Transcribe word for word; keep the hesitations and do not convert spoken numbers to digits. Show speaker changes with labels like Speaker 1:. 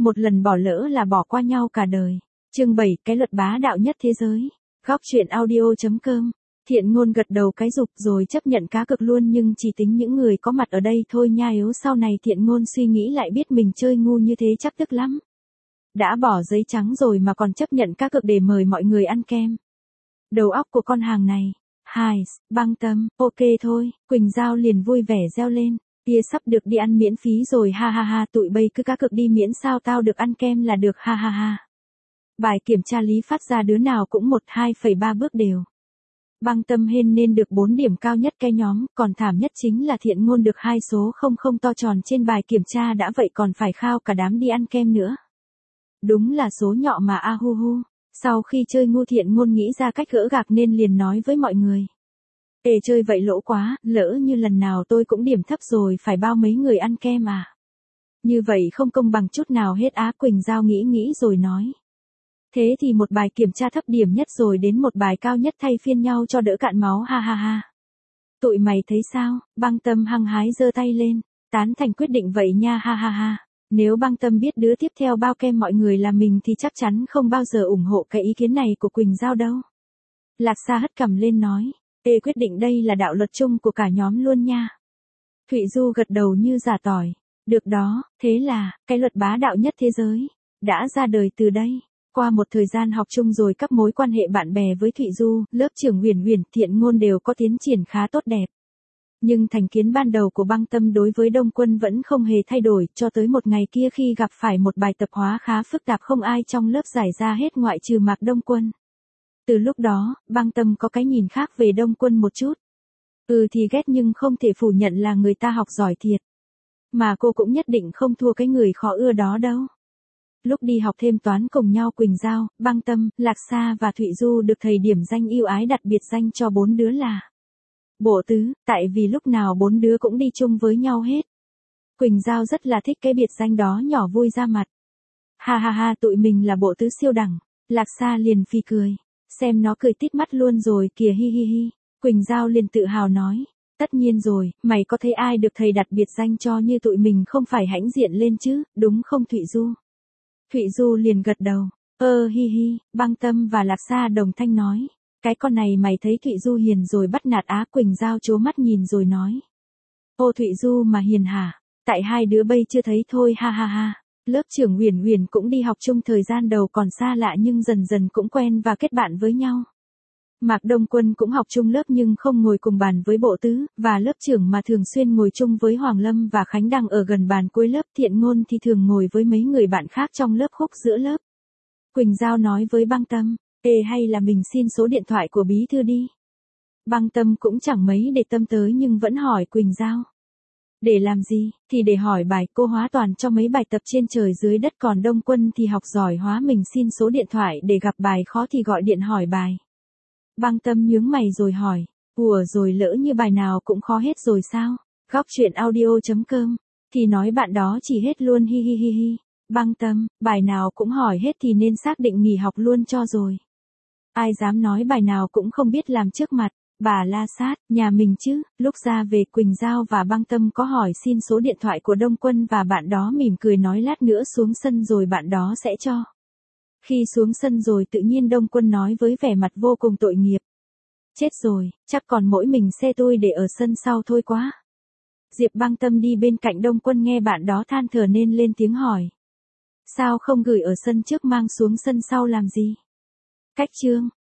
Speaker 1: một lần bỏ lỡ là bỏ qua nhau cả đời. Chương bảy, cái luật bá đạo nhất thế giới. Góc truyện audio.com. Thiện Ngôn gật đầu cái rụp rồi chấp nhận cá cược luôn, nhưng chỉ tính những người có mặt ở đây thôi nha. Yếu sau này Thiện Ngôn suy nghĩ lại biết mình chơi ngu như thế chắc tức lắm. Đã bỏ giấy trắng rồi mà còn chấp nhận cá cược để mời mọi người ăn kem. Đầu óc của con hàng này. Hai, băng tâm, ok thôi, Quỳnh Giao liền vui vẻ reo lên. Tia sắp được đi ăn miễn phí rồi, ha ha ha, tụi bay cứ cá cược đi miễn sao tao được ăn kem là được, ha ha ha. Bài kiểm tra lý phát ra đứa nào cũng một hai phẩy ba bước đều. Băng tâm hên nên được bốn điểm cao nhất cái nhóm, còn thảm nhất chính là Thiện Ngôn được hai số không không to tròn trên bài kiểm tra đã vậy còn phải khao cả đám đi ăn kem nữa. Đúng là số nhọ mà a hu hu. Sau khi chơi ngu Thiện Ngôn nghĩ ra cách gỡ gạc nên liền nói với mọi người. Ê chơi vậy lỗ quá, lỡ như lần nào tôi cũng điểm thấp rồi phải bao mấy người ăn kem à. Như vậy không công bằng chút nào hết á. Quỳnh Giao nghĩ nghĩ rồi nói. Thế thì một bài kiểm tra thấp điểm nhất rồi đến một bài cao nhất thay phiên nhau cho đỡ cạn máu, ha ha ha. Tụi mày thấy sao? Băng tâm hăng hái giơ tay lên, tán thành quyết định vậy nha, ha ha ha. Nếu băng tâm biết đứa tiếp theo bao kem mọi người là mình thì chắc chắn không bao giờ ủng hộ cái ý kiến này của Quỳnh Giao đâu. Lạc Sa hất cằm lên nói. Ê quyết định đây là đạo luật chung của cả nhóm luôn nha. Thụy Du gật đầu như giả tỏi. Được đó, thế là, cái luật bá đạo nhất thế giới, đã ra đời từ đây. Qua một thời gian học chung rồi các mối quan hệ bạn bè với Thụy Du, lớp trưởng Huyền Huyền, Thiện Ngôn đều có tiến triển khá tốt đẹp. Nhưng thành kiến ban đầu của băng tâm đối với Đông Quân vẫn không hề thay đổi, cho tới một ngày kia khi gặp phải một bài tập hóa khá phức tạp không ai trong lớp giải ra hết ngoại trừ Mạc Đông Quân. Từ lúc đó, băng tâm có cái nhìn khác về Đông Quân một chút. Ừ thì ghét nhưng không thể phủ nhận là người ta học giỏi thiệt. Mà cô cũng nhất định không thua cái người khó ưa đó đâu. Lúc đi học thêm toán cùng nhau Quỳnh Giao, Băng Tâm, Lạc Sa và Thụy Du được thầy điểm danh yêu ái đặt biệt danh cho bốn đứa là Bộ Tứ, tại vì lúc nào bốn đứa cũng đi chung với nhau hết. Quỳnh Giao rất là thích cái biệt danh đó, nhỏ vui ra mặt. Ha ha ha, tụi mình là Bộ Tứ siêu đẳng. Lạc Sa liền phì cười. Xem nó cười tít mắt luôn rồi kìa, hi hi hi. Quỳnh Giao liền tự hào nói. Tất nhiên rồi, mày có thấy ai được thầy đặt biệt danh cho như tụi mình không phải hãnh diện lên chứ, đúng không Thụy Du? Thụy Du liền gật đầu. Ơ hi hi, Băng Tâm và Lạc Sa đồng thanh nói. Cái con này mày thấy Thụy Du hiền rồi bắt nạt á. Quỳnh Giao trố mắt nhìn rồi nói. Ô Thụy Du mà hiền hả? Tại hai đứa bây chưa thấy thôi, ha ha ha. Lớp trưởng Huyền Huyền cũng đi học chung thời gian đầu còn xa lạ nhưng dần dần cũng quen và kết bạn với nhau. Mạc Đông Quân cũng học chung lớp nhưng không ngồi cùng bàn với Bộ Tứ, và lớp trưởng mà thường xuyên ngồi chung với Hoàng Lâm và Khánh Đăng ở gần bàn cuối lớp. Thiện Ngôn thì thường ngồi với mấy người bạn khác trong lớp khúc giữa lớp. Quỳnh Giao nói với Băng Tâm, ê hay là mình xin số điện thoại của bí thư đi. Băng Tâm cũng chẳng mấy để tâm tới nhưng vẫn hỏi Quỳnh Giao. Để làm gì? Thì để hỏi bài, cô hóa toàn cho mấy bài tập trên trời dưới đất, còn Đông Quân thì học giỏi hóa, mình xin số điện thoại để gặp bài khó thì gọi điện hỏi bài. Băng Tâm nhướng mày rồi hỏi, ủa rồi lỡ như bài nào cũng khó hết rồi sao? Góc truyện audio.com, thì nói bạn đó chỉ hết luôn, hi hi hi hi. Băng Tâm, bài nào cũng hỏi hết thì nên xác định nghỉ học luôn cho rồi. Ai dám nói bài nào cũng không biết làm trước mặt, bà la sát, nhà mình chứ. Lúc ra về Quỳnh Giao và Băng Tâm có hỏi xin số điện thoại của Đông Quân và bạn đó mỉm cười nói lát nữa xuống sân rồi bạn đó sẽ cho. Khi xuống sân rồi tự nhiên Đông Quân nói với vẻ mặt vô cùng tội nghiệp. Chết rồi, chắc còn mỗi mình xe tôi để ở sân sau thôi quá. Diệp Băng Tâm đi bên cạnh Đông Quân nghe bạn đó than thở nên lên tiếng hỏi. Sao không gửi ở sân trước mang xuống sân sau làm gì? Cách chương.